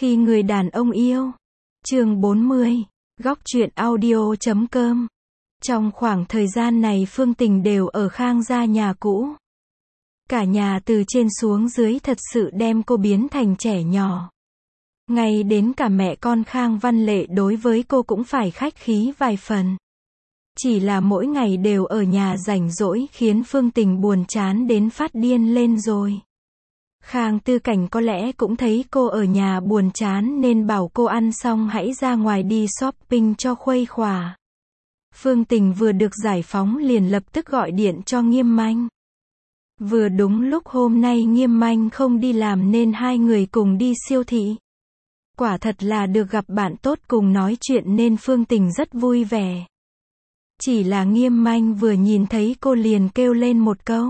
Khi người đàn ông yêu. Chương 40. Góc truyện audio.com. Trong khoảng thời gian này Phương Tình đều ở Khang gia nhà cũ. Cả nhà từ trên xuống dưới thật sự đem cô biến thành trẻ nhỏ. Ngay đến cả mẹ con Khang Văn Lệ đối với cô cũng phải khách khí vài phần. Chỉ là mỗi ngày đều ở nhà rảnh rỗi khiến Phương Tình buồn chán đến phát điên lên rồi. Khang Tư Cảnh có lẽ cũng thấy cô ở nhà buồn chán nên bảo cô ăn xong hãy ra ngoài đi shopping cho khuây khỏa. Phương Tình vừa được giải phóng liền lập tức gọi điện cho Nghiêm Manh. Vừa đúng lúc hôm nay Nghiêm Manh không đi làm nên hai người cùng đi siêu thị. Quả thật là được gặp bạn tốt cùng nói chuyện nên Phương Tình rất vui vẻ. Chỉ là Nghiêm Manh vừa nhìn thấy cô liền kêu lên một câu.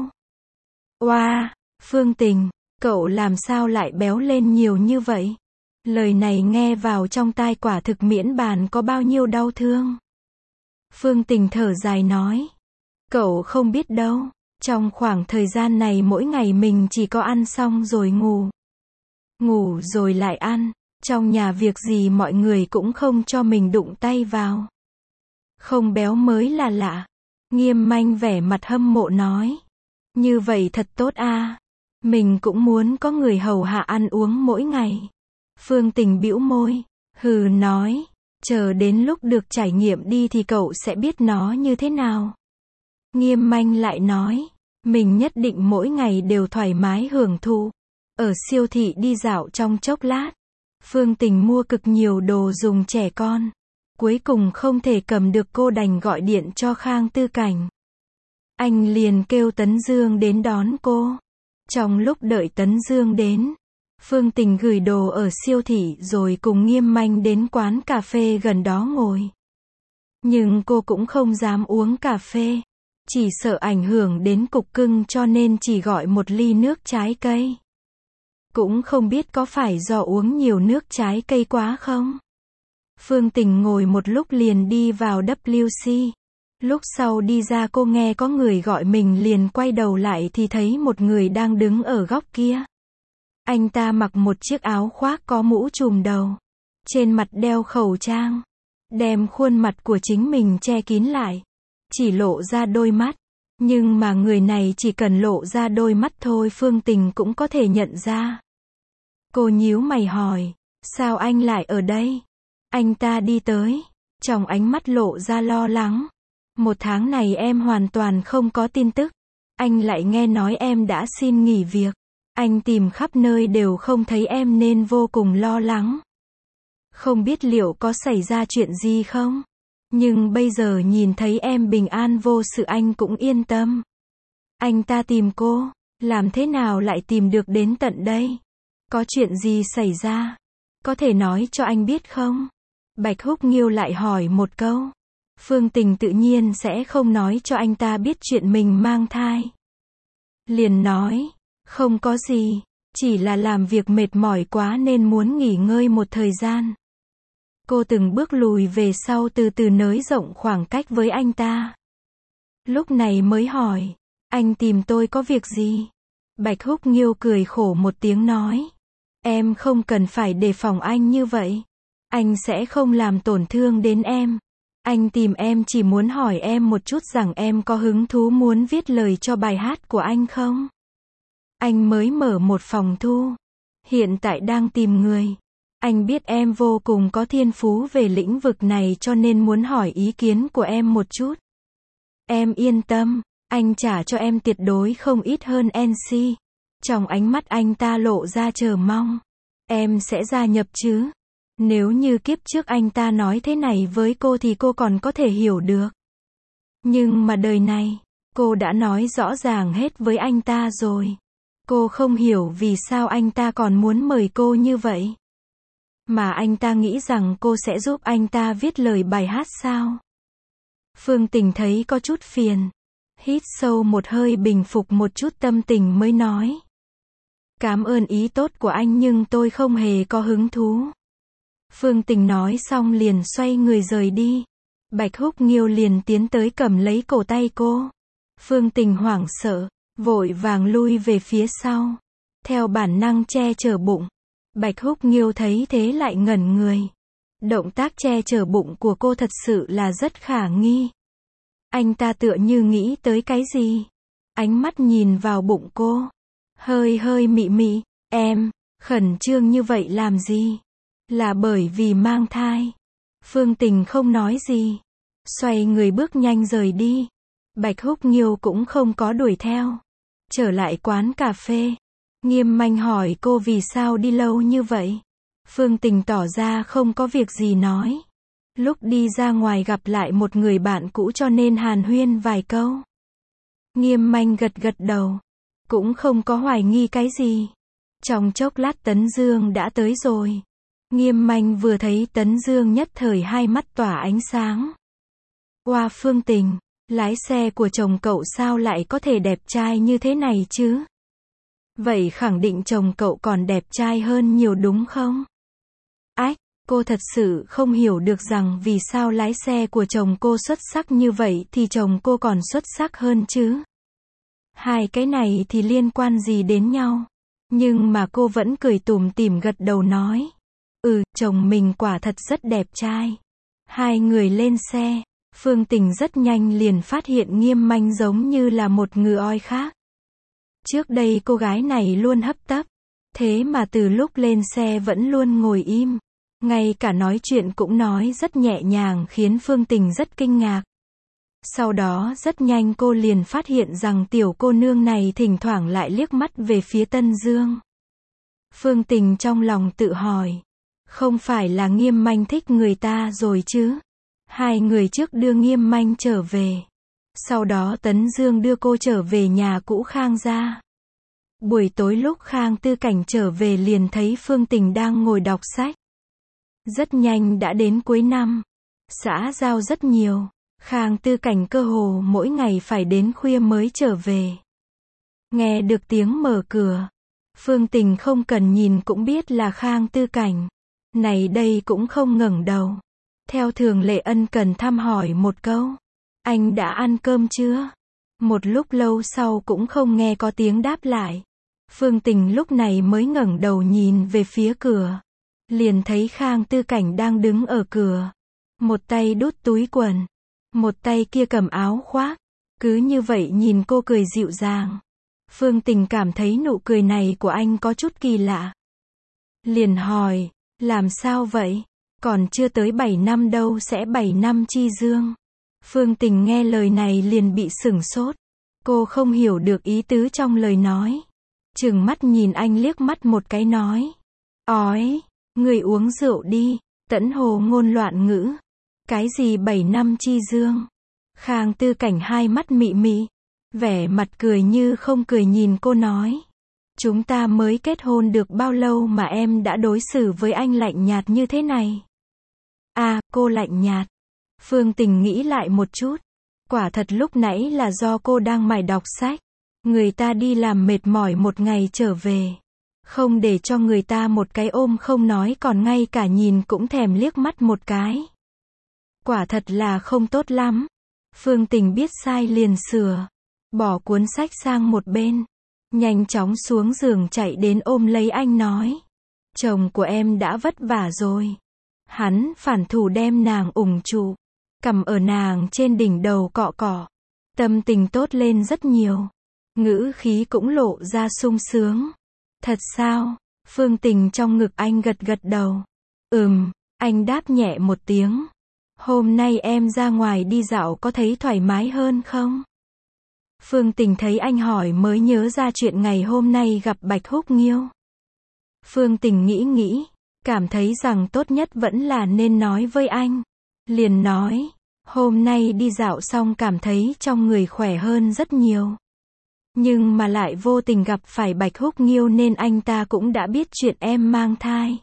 Oa, Phương Tình, cậu làm sao lại béo lên nhiều như vậy? Lời này nghe vào trong tai quả thực miễn bàn có bao nhiêu đau thương. Phương Tình thở dài nói. Cậu không biết đâu, trong khoảng thời gian này mỗi ngày mình chỉ có ăn xong rồi ngủ. Ngủ rồi lại ăn, trong nhà việc gì mọi người cũng không cho mình đụng tay vào. Không béo mới là lạ. Nghiêm Manh vẻ mặt hâm mộ nói. Như vậy thật tốt à. Mình cũng muốn có người hầu hạ ăn uống mỗi ngày. Phương Tình bĩu môi. Hừ nói. Chờ đến lúc được trải nghiệm đi thì cậu sẽ biết nó như thế nào. Nghiêm Manh lại nói. Mình nhất định mỗi ngày đều thoải mái hưởng thụ. Ở siêu thị đi dạo trong chốc lát. Phương Tình mua cực nhiều đồ dùng trẻ con. Cuối cùng không thể cầm được cô đành gọi điện cho Khang Tư Cảnh. Anh liền kêu Tấn Dương đến đón cô. Trong lúc đợi Tấn Dương đến, Phương Tình gửi đồ ở siêu thị rồi cùng Nghiêm Manh đến quán cà phê gần đó ngồi. Nhưng cô cũng không dám uống cà phê. Chỉ sợ ảnh hưởng đến cục cưng cho nên chỉ gọi một ly nước trái cây. Cũng không biết có phải do uống nhiều nước trái cây quá không? Phương Tình ngồi một lúc liền đi vào WC. Lúc sau đi ra cô nghe có người gọi mình liền quay đầu lại thì thấy một người đang đứng ở góc kia. Anh ta mặc một chiếc áo khoác có mũ trùm đầu. Trên mặt đeo khẩu trang. Đem khuôn mặt của chính mình che kín lại. Chỉ lộ ra đôi mắt. Nhưng mà người này chỉ cần lộ ra đôi mắt thôi Phương Tình cũng có thể nhận ra. Cô nhíu mày hỏi. Sao anh lại ở đây? Anh ta đi tới. Trong ánh mắt lộ ra lo lắng. Một tháng này em hoàn toàn không có tin tức. Anh lại nghe nói em đã xin nghỉ việc. Anh tìm khắp nơi đều không thấy em nên vô cùng lo lắng. Không biết liệu có xảy ra chuyện gì không? Nhưng bây giờ nhìn thấy em bình an vô sự anh cũng yên tâm. Anh ta tìm cô, làm thế nào lại tìm được đến tận đây? Có chuyện gì xảy ra? Có thể nói cho anh biết không? Bạch Húc Nghiêu lại hỏi một câu. Phương Tình tự nhiên sẽ không nói cho anh ta biết chuyện mình mang thai. Liền nói, không có gì, chỉ là làm việc mệt mỏi quá nên muốn nghỉ ngơi một thời gian. Cô từng bước lùi về sau từ từ nới rộng khoảng cách với anh ta. Lúc này mới hỏi, anh tìm tôi có việc gì? Bạch Húc Nghiêu cười khổ một tiếng nói, em không cần phải đề phòng anh như vậy. Anh sẽ không làm tổn thương đến em. Anh tìm em chỉ muốn hỏi em một chút rằng em có hứng thú muốn viết lời cho bài hát của anh không? Anh mới mở một phòng thu. Hiện tại đang tìm người. Anh biết em vô cùng có thiên phú về lĩnh vực này cho nên muốn hỏi ý kiến của em một chút. Em yên tâm, anh trả cho em tuyệt đối không ít hơn NC. Trong ánh mắt anh ta lộ ra chờ mong. Em sẽ gia nhập chứ? Nếu như kiếp trước anh ta nói thế này với cô thì cô còn có thể hiểu được. Nhưng mà đời này, cô đã nói rõ ràng hết với anh ta rồi. Cô không hiểu vì sao anh ta còn muốn mời cô như vậy. Mà anh ta nghĩ rằng cô sẽ giúp anh ta viết lời bài hát sao? Phương Tình thấy có chút phiền. Hít sâu một hơi bình phục một chút tâm tình mới nói. Cảm ơn ý tốt của anh nhưng tôi không hề có hứng thú. Phương Tình nói xong liền xoay người rời đi. Bạch Húc Nghiêu liền tiến tới cầm lấy cổ tay cô. Phương Tình hoảng sợ, vội vàng lui về phía sau. Theo bản năng che chở bụng. Bạch Húc Nghiêu thấy thế lại ngẩn người. Động tác che chở bụng của cô thật sự là rất khả nghi. Anh ta tựa như nghĩ tới cái gì. Ánh mắt nhìn vào bụng cô. Hơi hơi mị mị. Em, khẩn trương như vậy làm gì? Là bởi vì mang thai. Phương Tình không nói gì. Xoay người bước nhanh rời đi. Bạch Húc Nghiêu cũng không có đuổi theo. Trở lại quán cà phê. Nghiêm Manh hỏi cô vì sao đi lâu như vậy. Phương Tình tỏ ra không có việc gì nói. Lúc đi ra ngoài gặp lại một người bạn cũ cho nên hàn huyên vài câu. Nghiêm Manh gật gật đầu. Cũng không có hoài nghi cái gì. Trong chốc lát Tấn Dương đã tới rồi. Nghiêm Manh vừa thấy Tấn Dương nhất thời hai mắt tỏa ánh sáng. Oa Phương Tình, lái xe của chồng cậu sao lại có thể đẹp trai như thế này chứ? Vậy khẳng định chồng cậu còn đẹp trai hơn nhiều đúng không? Ách, cô thật sự không hiểu được rằng vì sao lái xe của chồng cô xuất sắc như vậy thì chồng cô còn xuất sắc hơn chứ? Hai cái này thì liên quan gì đến nhau? Nhưng mà cô vẫn cười tủm tỉm gật đầu nói. Chồng mình quả thật rất đẹp trai. Hai người lên xe. Phương Tình rất nhanh liền phát hiện Nghiêm Manh giống như là một người oi khác. Trước đây cô gái này luôn hấp tấp. Thế mà từ lúc lên xe vẫn luôn ngồi im. Ngay cả nói chuyện cũng nói rất nhẹ nhàng khiến Phương Tình rất kinh ngạc. Sau đó rất nhanh cô liền phát hiện rằng tiểu cô nương này thỉnh thoảng lại liếc mắt về phía Tân Dương. Phương Tình trong lòng tự hỏi. Không phải là Nghiêm Manh thích người ta rồi chứ? Hai người trước đưa Nghiêm Manh trở về. Sau đó Tấn Dương đưa cô trở về nhà cũ Khang gia. Buổi tối lúc Khang Tư Cảnh trở về liền thấy Phương Tình đang ngồi đọc sách. Rất nhanh đã đến cuối năm. Xã giao rất nhiều. Khang Tư Cảnh cơ hồ mỗi ngày phải đến khuya mới trở về. Nghe được tiếng mở cửa. Phương Tình không cần nhìn cũng biết là Khang Tư Cảnh. Này đây cũng không ngẩng đầu. Theo thường lệ ân cần thăm hỏi một câu. Anh đã ăn cơm chưa? Một lúc lâu sau cũng không nghe có tiếng đáp lại. Phương Tình lúc này mới ngẩng đầu nhìn về phía cửa. Liền thấy Khang Tư Cảnh đang đứng ở cửa. Một tay đút túi quần. Một tay kia cầm áo khoác. Cứ như vậy nhìn cô cười dịu dàng. Phương Tình cảm thấy nụ cười này của anh có chút kỳ lạ. Liền hỏi, làm sao vậy? Còn chưa tới 7 năm đâu sẽ 7 năm chi dương. Phương Tình nghe lời này liền bị sửng sốt. Cô không hiểu được ý tứ trong lời nói. Trừng mắt nhìn anh liếc mắt một cái nói. Ói, người uống rượu đi. Tẫn hồ ngôn loạn ngữ. Cái gì 7 năm chi dương? Khang Tư Cảnh hai mắt mị mị. Vẻ mặt cười như không cười nhìn cô nói. Chúng ta mới kết hôn được bao lâu mà em đã đối xử với anh lạnh nhạt như thế này? À, cô lạnh nhạt. Phương Tình nghĩ lại một chút. Quả thật lúc nãy là do cô đang mải đọc sách. Người ta đi làm mệt mỏi một ngày trở về. Không để cho người ta một cái ôm không nói còn ngay cả nhìn cũng thèm liếc mắt một cái. Quả thật là không tốt lắm. Phương Tình biết sai liền sửa. Bỏ cuốn sách sang một bên. Nhanh chóng xuống giường chạy đến ôm lấy anh nói. Chồng của em đã vất vả rồi. Hắn phản thủ đem nàng ủng trụ. Cầm ở nàng trên đỉnh đầu cọ cọ. Tâm tình tốt lên rất nhiều. Ngữ khí cũng lộ ra sung sướng. Thật sao? Phương Tình trong ngực anh gật gật đầu. Anh đáp nhẹ một tiếng. Hôm nay em ra ngoài đi dạo có thấy thoải mái hơn không? Phương Tình thấy anh hỏi mới nhớ ra chuyện ngày hôm nay gặp Bạch Húc Nghiêu. Phương Tình nghĩ, cảm thấy rằng tốt nhất vẫn là nên nói với anh. Liền nói, hôm nay đi dạo xong cảm thấy trong người khỏe hơn rất nhiều. Nhưng mà lại vô tình gặp phải Bạch Húc Nghiêu nên anh ta cũng đã biết chuyện em mang thai.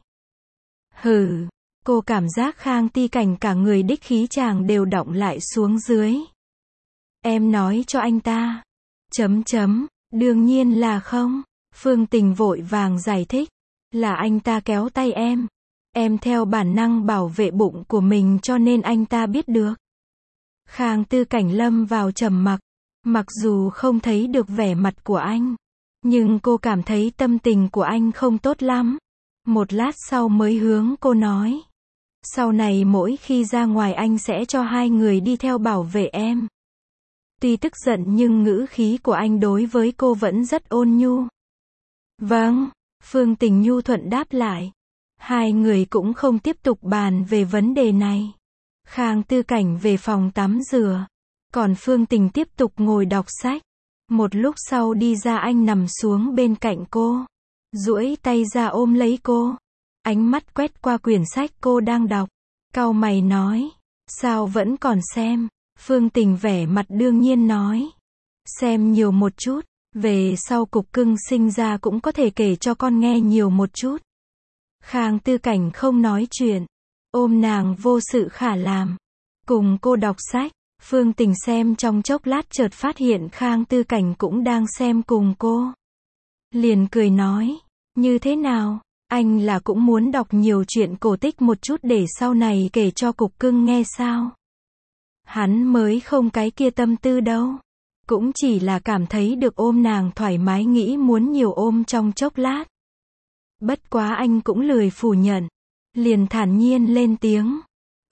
Cô cảm giác Khang Tư Cảnh cả người đích khí chàng đều đọng lại xuống dưới. Em nói cho anh ta. Đương nhiên là không. Phương Tình vội vàng giải thích. Là anh ta kéo tay em. Em theo bản năng bảo vệ bụng của mình cho nên anh ta biết được. Khang Tư Cảnh lâm vào trầm mặc. Mặc dù không thấy được vẻ mặt của anh. Nhưng cô cảm thấy tâm tình của anh không tốt lắm. Một lát sau mới hướng cô nói. Sau này mỗi khi ra ngoài anh sẽ cho hai người đi theo bảo vệ em. Tuy tức giận nhưng ngữ khí của anh đối với cô vẫn rất ôn nhu. Vâng, Phương Tình nhu thuận đáp lại. Hai người cũng không tiếp tục bàn về vấn đề này. Khang Tư Cảnh về phòng tắm rửa. Còn Phương Tình tiếp tục ngồi đọc sách. Một lúc sau đi ra anh nằm xuống bên cạnh cô. Duỗi tay ra ôm lấy cô. Ánh mắt quét qua quyển sách cô đang đọc. Cau mày nói. Sao vẫn còn xem? Phương Tình vẻ mặt đương nhiên nói. Xem nhiều một chút. Về sau cục cưng sinh ra cũng có thể kể cho con nghe nhiều một chút. Khang Tư Cảnh không nói chuyện. Ôm nàng vô sự khả làm. Cùng cô đọc sách. Phương Tình xem trong chốc lát chợt phát hiện Khang Tư Cảnh cũng đang xem cùng cô. Liền cười nói. Như thế nào? Anh là cũng muốn đọc nhiều chuyện cổ tích một chút để sau này kể cho cục cưng nghe sao? Hắn mới không cái kia tâm tư đâu. Cũng chỉ là cảm thấy được ôm nàng thoải mái nghĩ muốn nhiều ôm trong chốc lát. Bất quá anh cũng lười phủ nhận. Liền thản nhiên lên tiếng.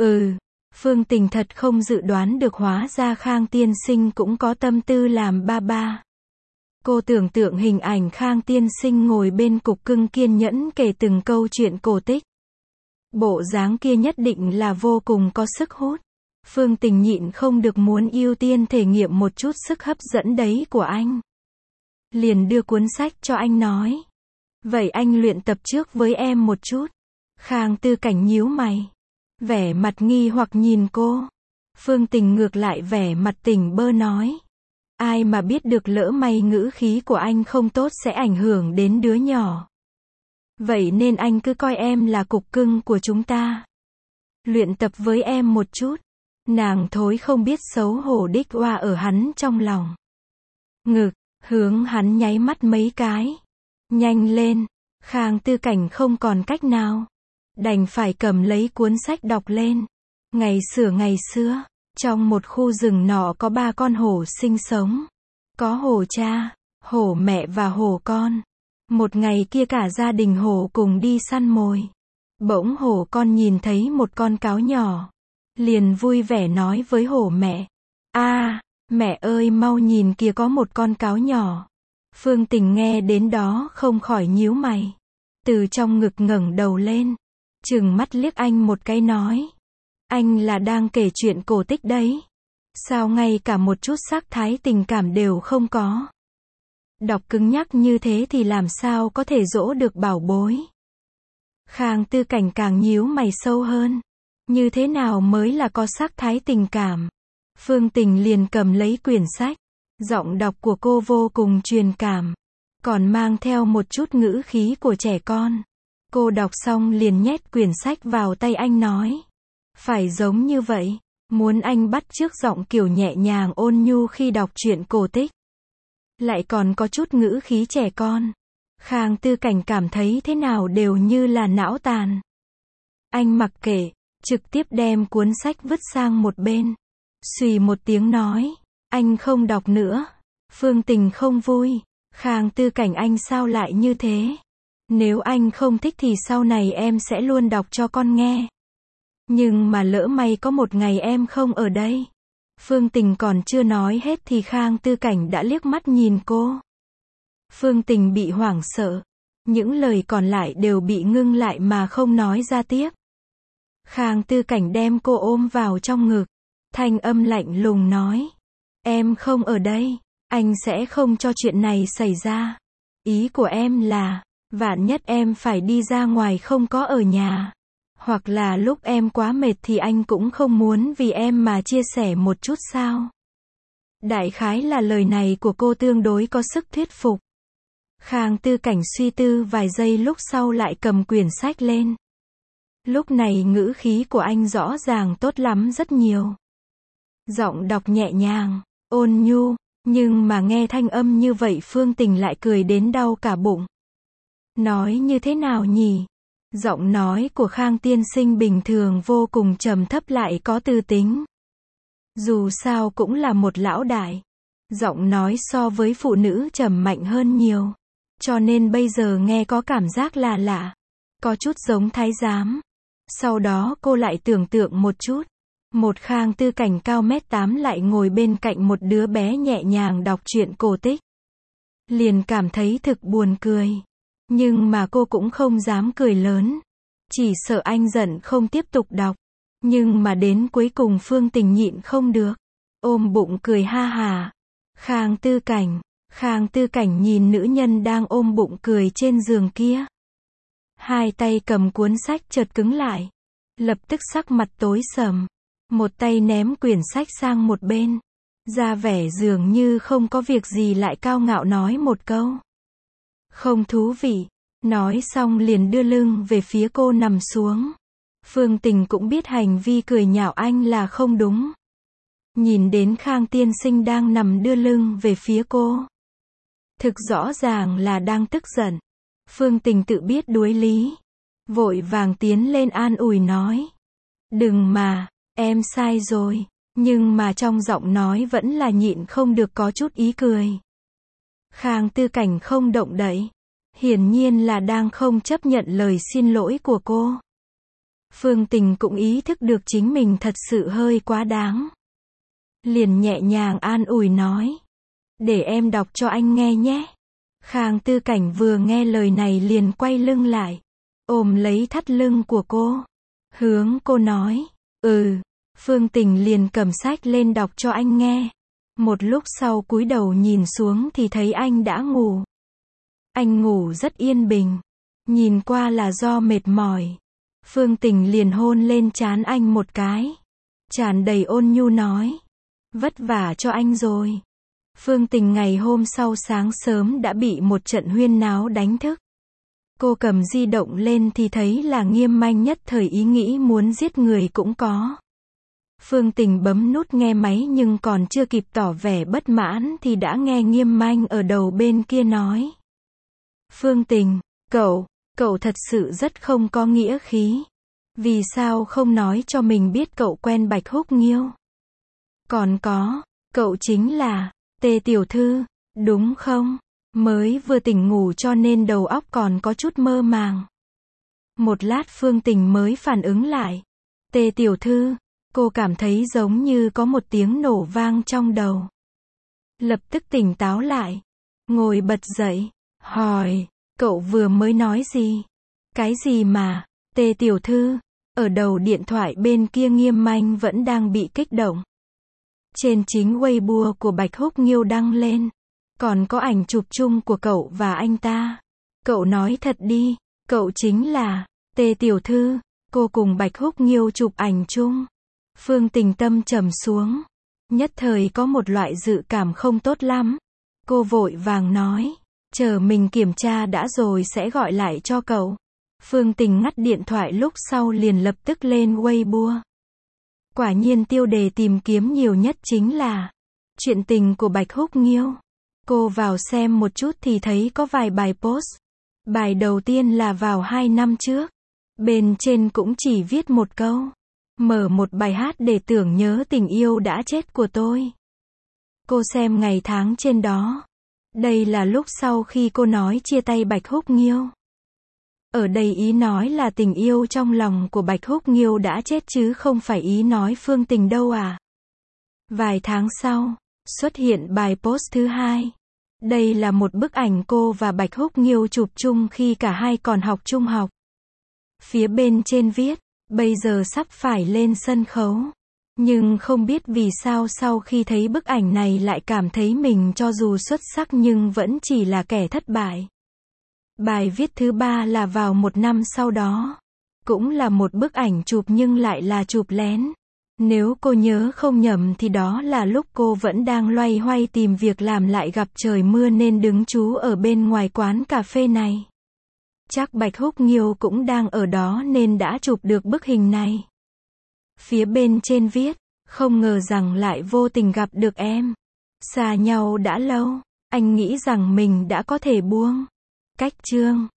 Phương Tình thật không dự đoán được hóa ra Khang tiên sinh cũng có tâm tư làm ba ba. Cô tưởng tượng hình ảnh Khang tiên sinh ngồi bên cục cưng kiên nhẫn kể từng câu chuyện cổ tích. Bộ dáng kia nhất định là vô cùng có sức hút. Phương Tình nhịn không được muốn ưu tiên thể nghiệm một chút sức hấp dẫn đấy của anh. Liền đưa cuốn sách cho anh nói. Vậy anh luyện tập trước với em một chút. Khang Tư Cảnh nhíu mày. Vẻ mặt nghi hoặc nhìn cô. Phương Tình ngược lại vẻ mặt tỉnh bơ nói. Ai mà biết được lỡ may ngữ khí của anh không tốt sẽ ảnh hưởng đến đứa nhỏ. Vậy nên anh cứ coi em là cục cưng của chúng ta. Luyện tập với em một chút. Nàng thối không biết xấu hổ đích oa ở hắn trong lòng. Ngực, hướng hắn nháy mắt mấy cái. Nhanh lên. Khang Tư Cảnh không còn cách nào. Đành phải cầm lấy cuốn sách đọc lên. Ngày xưa, trong một khu rừng nọ có 3 con hổ sinh sống. Có hổ cha, hổ mẹ và hổ con. Một ngày kia cả gia đình hổ cùng đi săn mồi. Bỗng hổ con nhìn thấy một con cáo nhỏ. Liền vui vẻ nói với hổ mẹ. Mẹ ơi mau nhìn kìa có một con cáo nhỏ. Phương Tình nghe đến đó không khỏi nhíu mày. Từ trong ngực ngẩng đầu lên. Trừng mắt liếc anh một cái nói. Anh là đang kể chuyện cổ tích đấy. Sao ngay cả một chút sắc thái tình cảm đều không có. Đọc cứng nhắc như thế thì làm sao có thể dỗ được bảo bối. Khang Tư Cảnh càng nhíu mày sâu hơn. Như thế nào mới là có sắc thái tình cảm. Phương Tình liền cầm lấy quyển sách. Giọng đọc của cô vô cùng truyền cảm. Còn mang theo một chút ngữ khí của trẻ con. Cô đọc xong liền nhét quyển sách vào tay anh nói. Phải giống như vậy. Muốn anh bắt chước giọng kiểu nhẹ nhàng ôn nhu khi đọc truyện cổ tích. Lại còn có chút ngữ khí trẻ con. Khang Tư Cảnh cảm thấy thế nào đều như là não tàn. Anh mặc kệ. Trực tiếp đem cuốn sách vứt sang một bên. Xùy một tiếng nói. Anh không đọc nữa. Phương Tình không vui. Khang Tư Cảnh anh sao lại như thế? Nếu anh không thích thì sau này em sẽ luôn đọc cho con nghe. Nhưng mà lỡ may có một ngày em không ở đây. Phương Tình còn chưa nói hết thì Khang Tư Cảnh đã liếc mắt nhìn cô. Phương Tình bị hoảng sợ. Những lời còn lại đều bị ngưng lại mà không nói ra tiếp. Khang Tư Cảnh đem cô ôm vào trong ngực. Thanh âm lạnh lùng nói. Em không ở đây. Anh sẽ không cho chuyện này xảy ra. Ý của em là, vạn nhất em phải đi ra ngoài không có ở nhà. Hoặc là lúc em quá mệt thì anh cũng không muốn vì em mà chia sẻ một chút sao. Đại khái là lời này của cô tương đối có sức thuyết phục. Khang Tư Cảnh suy tư vài giây lúc sau lại cầm quyển sách lên. Lúc này ngữ khí của anh rõ ràng tốt lắm rất nhiều. Giọng đọc nhẹ nhàng, ôn nhu, nhưng mà nghe thanh âm như vậy Phương Tình lại cười đến đau cả bụng. Nói như thế nào nhỉ? Giọng nói của Khang tiên sinh bình thường vô cùng trầm thấp lại có tư tính. Dù sao cũng là một lão đại. Giọng nói so với phụ nữ trầm mạnh hơn nhiều. Cho nên bây giờ nghe có cảm giác là lạ. có chút giống thái giám. Sau đó cô lại tưởng tượng một chút. Một Khang Tư Cảnh cao 1m8 lại ngồi bên cạnh một đứa bé nhẹ nhàng đọc truyện cổ tích. Liền cảm thấy thực buồn cười. Nhưng mà cô cũng không dám cười lớn. Chỉ sợ anh giận không tiếp tục đọc. Nhưng mà đến cuối cùng Phương Tình nhịn không được. Ôm bụng cười ha hà. Khang Tư Cảnh nhìn nữ nhân đang ôm bụng cười trên giường kia. Hai tay cầm cuốn sách chợt cứng lại. Lập tức sắc mặt tối sầm. Một tay ném quyển sách sang một bên. Ra vẻ dường như không có việc gì lại cao ngạo nói một câu. Không thú vị. Nói xong liền đưa lưng về phía cô nằm xuống. Phương Tình cũng biết hành vi cười nhạo anh là không đúng. Nhìn đến Khang tiên sinh đang nằm đưa lưng về phía cô. Thực rõ ràng là đang tức giận. Phương Tình tự biết đuối lý. Vội vàng tiến lên an ủi nói. Đừng mà, em sai rồi. Nhưng mà trong giọng nói vẫn là nhịn không được có chút ý cười. Khang Tư Cảnh không động đậy. Hiển nhiên là đang không chấp nhận lời xin lỗi của cô. Phương Tình cũng ý thức được chính mình thật sự hơi quá đáng. Liền nhẹ nhàng an ủi nói. Để em đọc cho anh nghe nhé. Khang Tư Cảnh vừa nghe lời này liền quay lưng lại. Ôm lấy thắt lưng của cô. Hướng cô nói. Phương Tình liền cầm sách lên đọc cho anh nghe. Một lúc sau cúi đầu nhìn xuống thì thấy anh đã ngủ. Anh ngủ rất yên bình. Nhìn qua là do mệt mỏi. Phương Tình liền hôn lên trán anh một cái. Tràn đầy ôn nhu nói. Vất vả cho anh rồi. Phương Tình ngày hôm sau sáng sớm đã bị một trận huyên náo đánh thức. Cô cầm di động lên thì thấy là Nghiêm Manh nhất thời ý nghĩ muốn giết người cũng có. Phương Tình bấm nút nghe máy nhưng còn chưa kịp tỏ vẻ bất mãn thì đã nghe Nghiêm Manh ở đầu bên kia nói. Phương Tình, cậu thật sự rất không có nghĩa khí. Vì sao không nói cho mình biết cậu quen Bạch Húc Nghiêu? Còn có, cậu chính là Tề tiểu thư, đúng không? Mới vừa tỉnh ngủ cho nên đầu óc còn có chút mơ màng. Một lát Phương Tình mới phản ứng lại. Tề tiểu thư, cô cảm thấy giống như có một tiếng nổ vang trong đầu. Lập tức tỉnh táo lại. Ngồi bật dậy, hỏi, cậu vừa mới nói gì? Cái gì mà, Tề tiểu thư? Ở đầu điện thoại bên kia Nghiêm Manh vẫn đang bị kích động. Trên chính Weibo của Bạch Húc Nghiêu đăng lên. Còn có ảnh chụp chung của cậu và anh ta. Cậu nói thật đi, cậu chính là Tề tiểu thư. Cô cùng Bạch Húc Nghiêu chụp ảnh chung. Phương Tình tâm trầm xuống. Nhất thời có một loại dự cảm không tốt lắm. Cô vội vàng nói. Chờ mình kiểm tra đã rồi sẽ gọi lại cho cậu. Phương Tình ngắt điện thoại lúc sau liền lập tức lên Weibo. Quả nhiên tiêu đề tìm kiếm nhiều nhất chính là chuyện tình của Bạch Húc Nghiêu. Cô vào xem một chút thì thấy có vài bài post. Bài đầu tiên là vào 2 năm trước. Bên trên cũng chỉ viết một câu. Mở một bài hát để tưởng nhớ tình yêu đã chết của tôi. Cô xem ngày tháng trên đó. Đây là lúc sau khi cô nói chia tay Bạch Húc Nghiêu. Ở đây ý nói là tình yêu trong lòng của Bạch Húc Nghiêu đã chết chứ không phải ý nói Phương Tình đâu à. Vài tháng sau, xuất hiện bài post thứ hai. Đây là một bức ảnh cô và Bạch Húc Nghiêu chụp chung khi cả hai còn học trung học. Phía bên trên viết, bây giờ sắp phải lên sân khấu. Nhưng không biết vì sao sau khi thấy bức ảnh này lại cảm thấy mình cho dù xuất sắc nhưng vẫn chỉ là kẻ thất bại. Bài viết thứ ba là vào 1 năm sau đó. Cũng là một bức ảnh chụp nhưng lại là chụp lén. Nếu cô nhớ không nhầm thì đó là lúc cô vẫn đang loay hoay tìm việc làm lại gặp trời mưa nên đứng trú ở bên ngoài quán cà phê này. Chắc Bạch Húc Nghiêu cũng đang ở đó nên đã chụp được bức hình này. Phía bên trên viết, không ngờ rằng lại vô tình gặp được em. Xa nhau đã lâu, anh nghĩ rằng mình đã có thể buông cách chương.